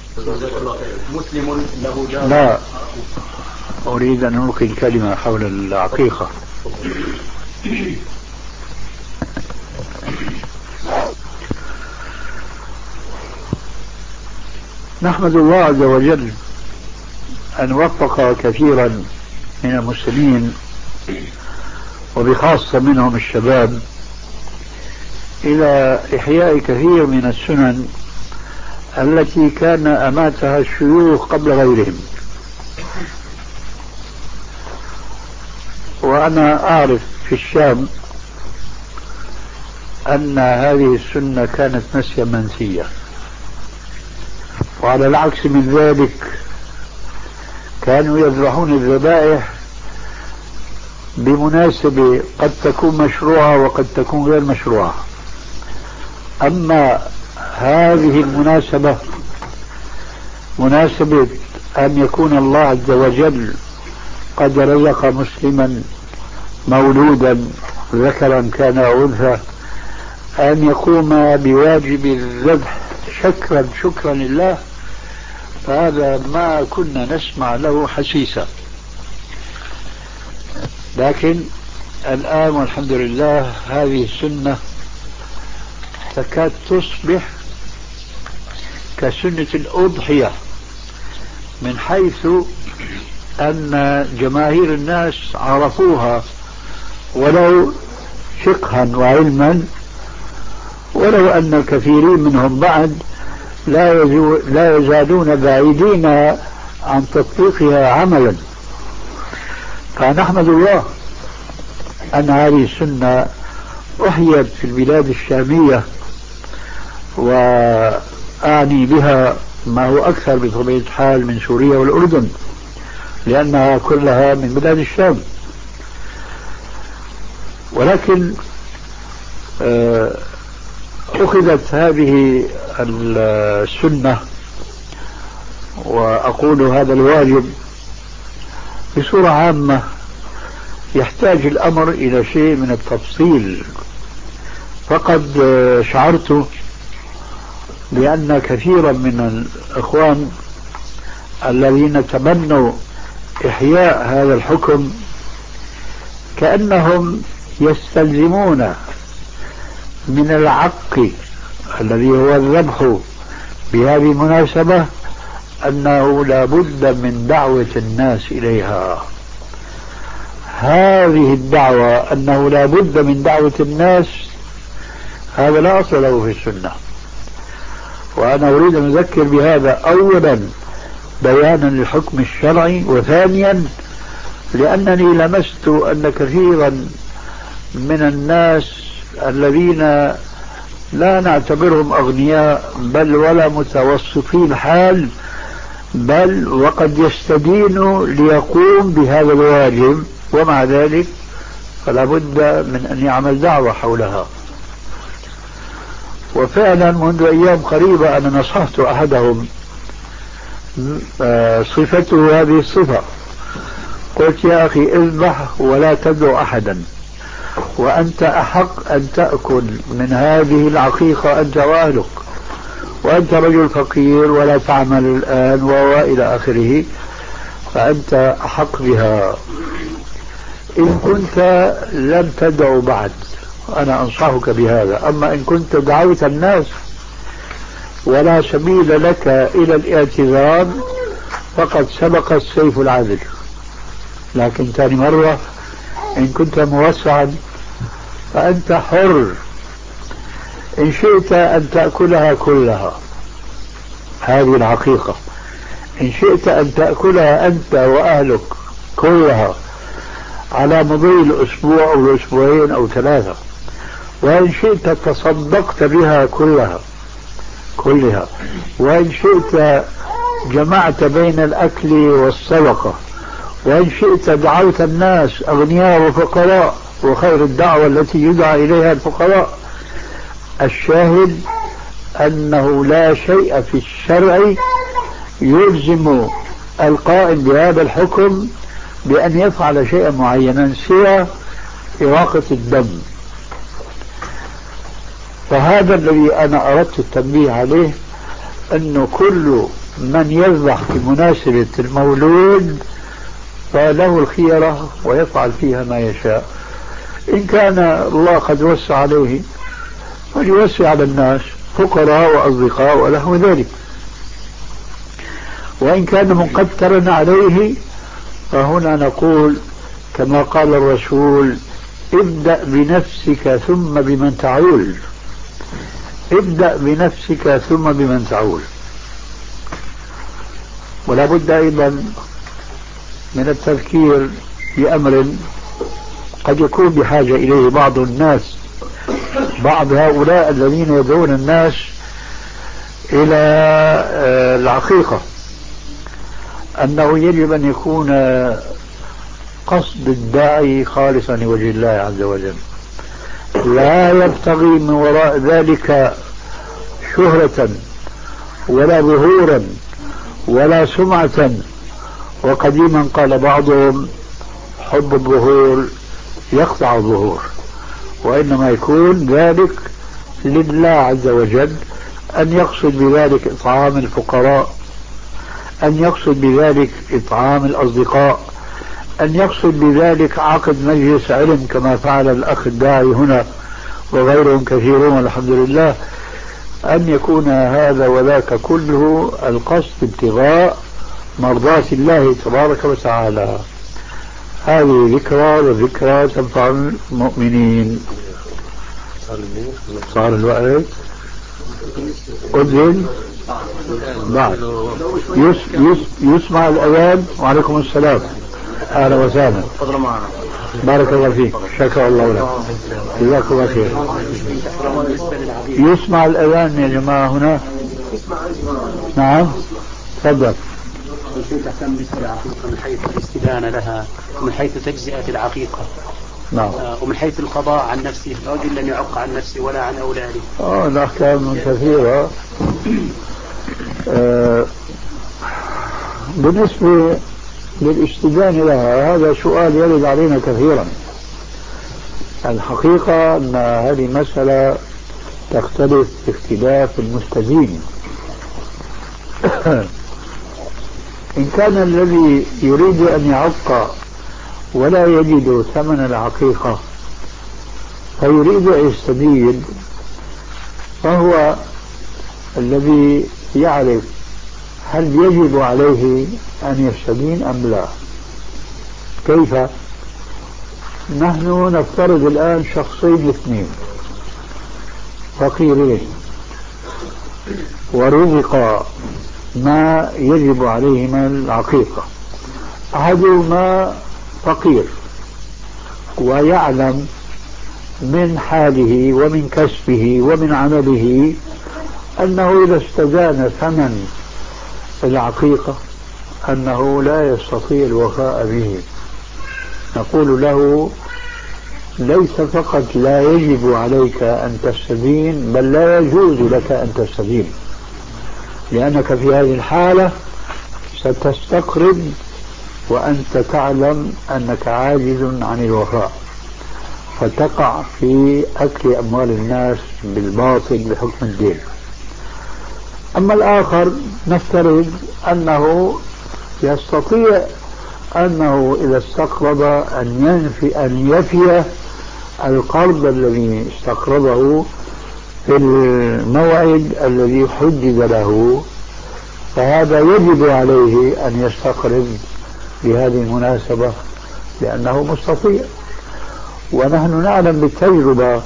مسلم له جار. لا أريد أن ألقي الكلمة حول العقيقة. نحمد الله عز وجل أن وفق كثيرا من المسلمين وبخاصة منهم الشباب إلى إحياء كثير من السنن التي كان أماتها الشيوخ قبل غيرهم. وأنا أعرف في الشام أن هذه السنة كانت نسيا منسية، وعلى العكس من ذلك كانوا يذبحون الذبائح بمناسبة قد تكون مشروعة وقد تكون غير مشروعة. أما هذه المناسبة مناسبة أن يكون الله عز وجل قد رزق مسلما مولودا ذكرا كان أو أنثى أن يقوم بواجب الذبح شكرا شكرا لله، فهذا ما كنا نسمع له حسيسا. لكن الآن والحمد لله هذه السنة تكاد تصبح كسنة الأضحية، من حيث أن جماهير الناس عرفوها ولو فقها وعلما، ولو أن الكثيرين منهم بعد لا, لا يزالون بعيدين عن تطبيقها عملا. فنحمد الله أن هذه السنة أحيت في البلاد الشامية، وأعني بها ما هو أكثر بطبيعة الحال من سوريا والأردن، لأنها كلها من بلاد الشام. ولكن أخذت هذه السنة، وأقول هذا الواجب بصورة عامة، يحتاج الأمر إلى شيء من التفصيل. فقد شعرت بأن كثيرا من الإخوان الذين تمنوا إحياء هذا الحكم كأنهم يستلزمون من العق الذي هو الذبح بهذه المناسبة أنه لا بد من دعوة الناس إليها. هذه الدعوة أنه لا بد من دعوة الناس، هذا لا أصل له في السنة. وأنا أريد أن أذكر بهذا أولا بيانا للحكم الشرعي، وثانيا لأنني لمست أن كثيرا من الناس الذين لا نعتبرهم أغنياء بل ولا متوسطي الحال، بل وقد يستدين ليقوم بهذا الواجب، ومع ذلك فلا بد من أن يعمل دعوة حولها. وفعلا منذ أيام قريبة أنا نصحت أحدهم صفته هذه الصفة، قلت يا أخي اذبح ولا تدعو أحدا، وأنت أحق أن تأكل من هذه العقيقة أنت وأهلك، وأنت رجل فقير ولا تعمل الآن وإلى آخره، فأنت أحق بها. إن كنت لم تدعو بعد أنا أنصحك بهذا، أما إن كنت دعوت الناس ولا سبيل لك إلى الاعتذار فقد سبق السيف العذل. لكن ثاني مرة إن كنت موسعا فأنت حر، إن شئت أن تأكلها كلها هذه العقيقة، إن شئت أن تأكلها أنت وأهلك كلها على مضي الأسبوع أو الأسبوعين أو ثلاثة، وإن شئت تصدقت بها كلها كلها وإن شئت جمعت بين الأكل والصدقة، وإن شئت دعوت الناس أغنياء وفقراء، وخير الدعوة التي يدعى إليها الفقراء. الشاهد أنه لا شيء في الشرع يلزم القائم بهذا الحكم بأن يفعل شيئا معينا سوى إراقة الدم. فهذا الذي أنا أردت التنبيه عليه، أنه كل من يذبح بمناسبة المولود فله الخيرة ويفعل فيها ما يشاء. إن كان الله قد وسع عليه فليوسع على الناس فقراء وأصدقاء وله ذلك، وإن كان مقدرا عليه فهنا نقول كما قال الرسول: ابدأ بنفسك ثم بمن تعول، ابدأ بنفسك ثم بمن تعول. ولا بد أيضا من التذكير بأمر قد يكون بحاجة إليه بعض الناس، بعض هؤلاء الذين يدعون الناس إلى العقيقة، أنه يجب أن يكون قصد الداعي خالصا لوجه الله عز وجل، لا يبتغي من وراء ذلك شهرة ولا ظهورا ولا سمعة. وقديما قال بعضهم: حب الظهور يقطع الظهور. وإنما يكون ذلك لله عز وجل، أن يقصد بذلك إطعام الفقراء، أن يقصد بذلك إطعام الأصدقاء، أن يقصد بذلك عقد مجلس علم كما فعل الأخ الداعي هنا وغيرهم كثيرون والحمد لله. أن يكون هذا وذاك كله القصد ابتغاء مرضاة الله تبارك وتعالى. هذه ذكرى، والذكرى تنفع المؤمنين. صار الوقت أذن بعد يس يس يسمع الأذان. وعليكم السلام، أهلا وسهلا، بارك الله فيك، شكر الله لك، جزاك الله خير. يسمع الأذان يا جماعة هنا. نعم تفضل. كنت تهتم بالنسبة للعقيقة من حيث الاستدانة لها ومن حيث تجزئة العقيقة. نعم. آه ومن حيث القضاء عن نفسه الرجل لم يعق عن نفسه ولا عن أولاده. آه الأحكام كثيرة. آه بالنسبة للاستدانة لها هذا سؤال يرد علينا كثيرا. الحقيقة أن هذه مسألة تختلف باختلاف المستدين. إن كان الذي يريد أن يعق ولا يجد ثمن العقيقة فيريد أن يستدين، فهو الذي يعرف هل يجب عليه أن يستدين أم لا. كيف؟ نحن نفترض الآن شخصين اثنين فقيرين ورزقا ما يجب عليهما العقيقة. أحدهما فقير ويعلم من حاله ومن كسبه ومن عمله أنه إذا استدان ثمن العقيقة أنه لا يستطيع الوفاء به. نقول له ليس فقط لا يجب عليك أن تستدين بل لا يجوز لك أن تستدين، لأنك في هذه الحالة ستستقرض وأنت تعلم أنك عاجز عن الوفاء، فتقع في أكل أموال الناس بالباطل بحكم الدين. أما الآخر نفترض أنه يستطيع أنه إذا استقرض أن ينفي أن يفي القرض الذي استقرضه في الموعد الذي حدد له، فهذا يجب عليه أن يستقرض بهذه المناسبة لأنه مستطيع. ونحن نعلم بالتجربة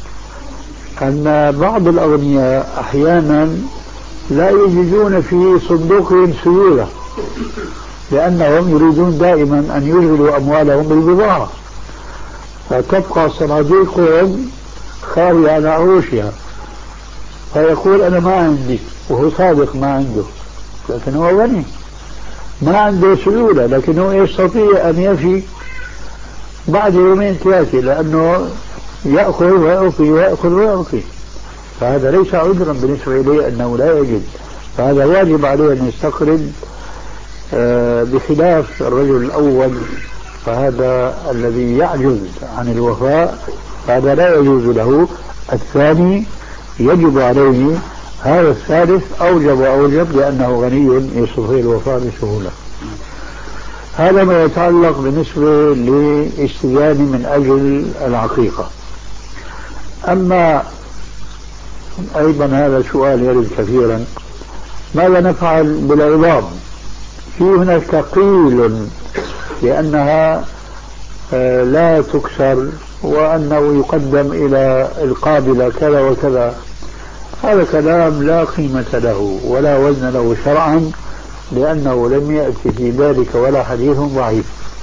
أن بعض الأغنياء أحيانا لا يجدون في صندوقهم سيولة لأنهم يريدون دائما أن يشغلوا أموالهم بالبضاعة، فتبقى صناديقهم خالية على عروشها، فيقول أنا ما عندي، وهو صادق ما عنده، لكن هو غني ما عنده سيولة، لكنه يستطيع أن يفي بعد يومين ثلاثة لأنه يأخذ ويعطي ويأخذ ويعطي، فهذا ليس عذرا بالنسبة إليه أنه لا يجد، فهذا واجب عليه أن يستقرض. آه بخلاف الرجل الأول فهذا الذي يعجز عن الوفاء هذا لا يجوز له. الثاني يجب عليه، هذا الثالث أوجب وأوجب لأنه غني يستطيع الوفاء بسهولة. هذا ما يتعلق بالنسبة لاستدانة من أجل العقيقة. أما أيضا هذا سؤال يرد كثيرا، ماذا نفعل بالعظام؟ في هناك قيل لأنها لا تكسر وأنه يقدم إلى القابلة كذا وكذا، هذا كلام لا قيمة له ولا وزن له شرعا، لأنه لم يأتي في ذلك ولا حديث ضعيف.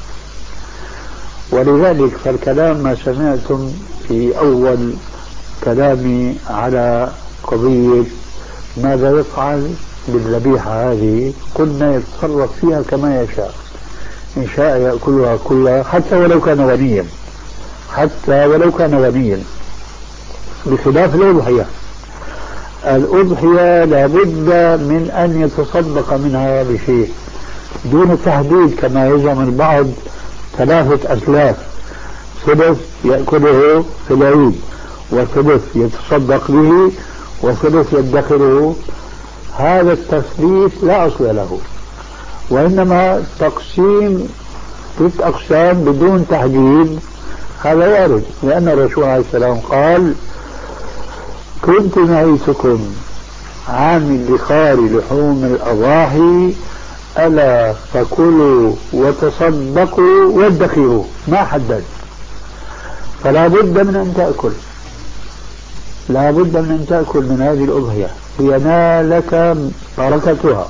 ولذلك فالكلام ما سمعتم في أول كلامي على قضية ماذا يفعل بالذبيحة هذه، قلنا يتصرف فيها كما يشاء، إن شاء يأكلها كلها حتى ولو كان غنيا، حتى ولو كان غنيا، بخلاف الأضحية. الأضحية لابد من أن يتصدق منها بشيء دون تحديد كما يزعم البعض ثلاثة أسلاف، ثلث يأكله في العيد وثلث يتصدق به وثلث يدخره. هذا التثليث لا أصل له، وإنما تقسيم ست أقسام بدون تحديد هذا وارد، لأن الرسول عليه السلام قال كنت نهيتكم عن ادخار لحوم الأضاحي ألا فكلوا وتصدقوا وادخروا، ما حدد، فلا بد من أن تأكل، لا بد من أن تأكل من هذه الأضحية لينالك بركتها.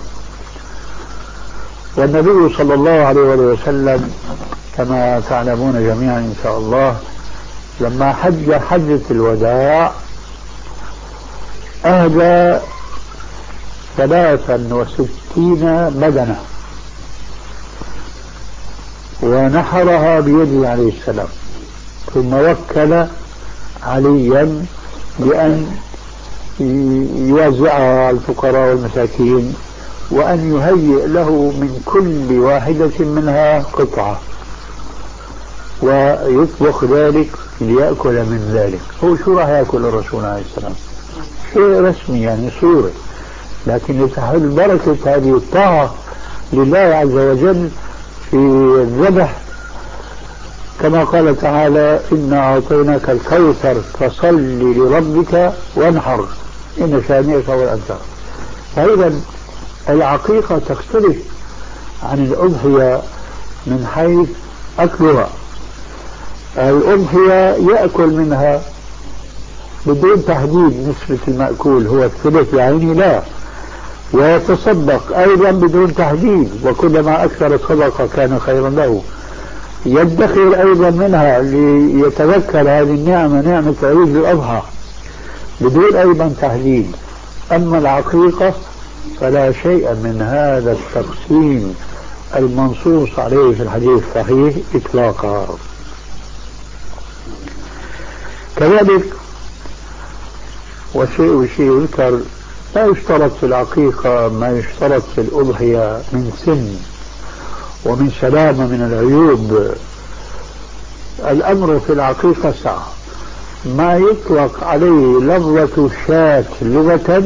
والنبي صلى الله عليه وسلم كما تعلمون جميعا إن شاء الله لما حج حجة الوداع أهدى ثلاثا وستين بدنة ونحرها بيده عليه السلام، ثم وكل عليا بأن يوزعها على الفقراء والمساكين وأن يهيئ له من كل واحدة منها قطعة ويطبخ ذلك ليأكل من ذلك. هو شو راح يأكل الرسول عليه السلام؟ شيء رسمي يعني صورة، لكن لتحل بركة هذه الطاعة لله عز وجل في الذبح، كما قال تعالى إنا أعطيناك الكوثر فصل لربك وانحر إن شانئك هو الأبتر. فإذا العقيقة تختلف عن الأضحية من حيث أكلها. الأضحية يأكل منها بدون تحديد نسبة المأكول، هو الثلث يعني لا، ويتصدق أيضا بدون تحديد، وكلما أكثر الصدقة كان خيرا له. يدخر أيضا منها ليتذكر هذه النعمة، نعمة عيد الأضحى، بدون أيضا تحديد. أما العقيقة فلا شيء من هذا التقسيم المنصوص عليه في الحديث الصحيح إطلاقا. كذلك وشيء وشيء يذكر، لا يشترط في العقيقة ما يشترط في الأضحية من سن ومن سلامة من العيوب. الأمر في العقيقة سعة، ما يطلق عليه لفظة شاة لغة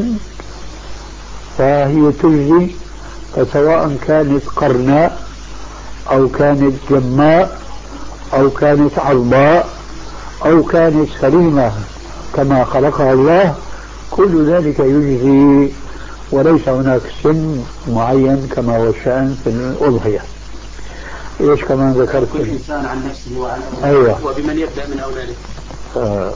فهي تجزي، فسواء كانت قرناء أو كانت جماء أو كانت عضباء أو كانت سليمة كما خلقها الله، كل ذلك يجزي، وليس هناك سن معين كما هو الشأن في الأضحية. إيش كمان ذكرت؟ كل إنسان عن نفسه وعن أولاده. أيوة. وبمن يبدأ من أولاده. آه.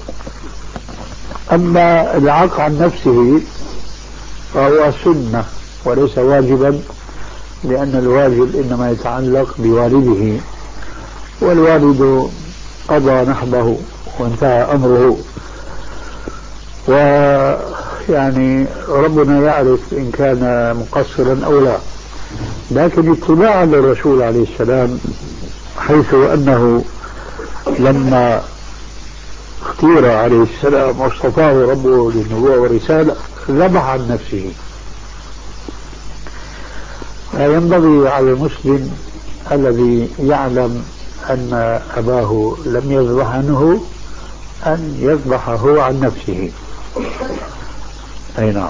أما العق عن نفسه فهو سنة وليس واجبا، لأن الواجب إنما يتعلق بوالده، والوالد قضى نحبه وانتهى أمره، ويعني ربنا يعرف إن كان مقصرا أو لا. لكن اتباعا للرسول عليه السلام، حيث أنه لما اختير عليه السلام واصطفاه ربه للنبوة والرسالة ذبح عن نفسه. فينبغي على المسلم الذي يعلم أن أباه لم يذبح عنه أن يذبح هو عن نفسه. أي نعم.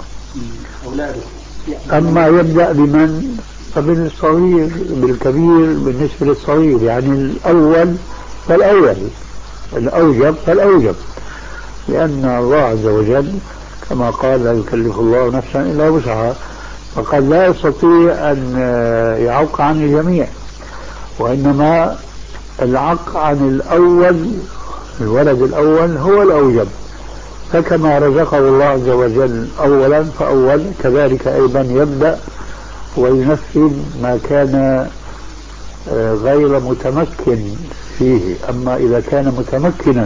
أما يبدأ بمن؟ فبالصغير بالكبير بالنسبة للصغير، يعني الأول فالأول، الأوجب فالأوجب، لأن الله عز وجل كما قال لا يكلف الله نفسا إلا وسعها، فقد لا يستطيع أن يعق عن الجميع، وإنما العق عن الأول، الولد الأول هو الأوجب. فكما رزقه الله عز وجل أولا فأول، كذلك أيضا يبدأ وينفذ ما كان غير متمكن فيه. أما إذا كان متمكنا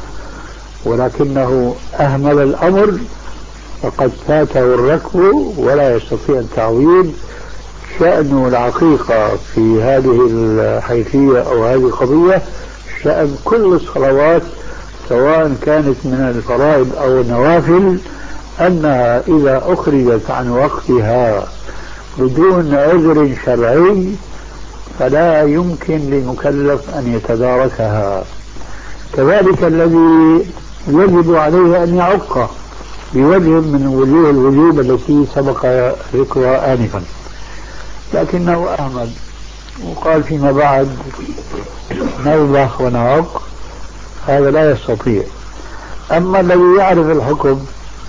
ولكنه أهمل الأمر فقد فاته الركب ولا يستطيع التعويض. شأن العقيقة في هذه الحيثية أو هذه القضية شأن كل الصلوات سواء كانت من الفرائض أو النوافل، أنها إذا أخرجت عن وقتها بدون عذر شرعي فلا يمكن للمكلف أن يتداركها. كذلك الذي يجب عليه أن يعق بوجه من وجوه الوجوب التي سبق ذكرها آنفا، لكنه أهمل وقال فيما بعد نذبح ونعق، هذا لا يستطيع. أما الذي يعرف الحكم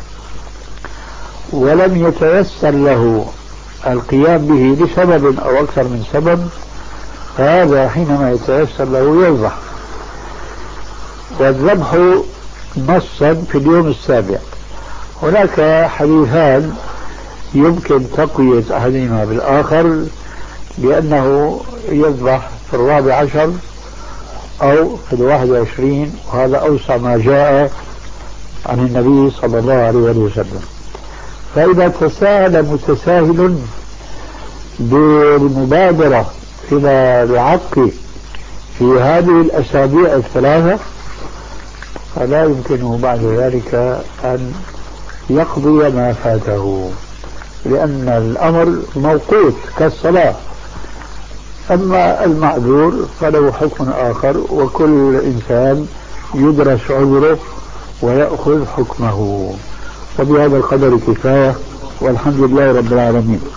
ولم يتيسر له القيام به لسبب أو أكثر من سبب، فهذا حينما يتيسر له يذبح. والذبح نصا في اليوم السابع. هناك حديثان يمكن تقوية أحدهما بالآخر، لأنه يذبح في الرابع عشر أو في الواحد وعشرين، وهذا أوسع ما جاء عن النبي صلى الله عليه وسلم. فإذا تساهل متساهل بالمبادرة إلى العق في هذه الأسابيع الثلاثة فلا يمكنه بعد ذلك أن يقضي ما فاته، لأن الأمر موقوت كالصلاة. أما المعذور فله حكم آخر، وكل إنسان يدرس عذره ويأخذ حكمه. وبهذا القدر كفاية، والحمد لله رب العالمين.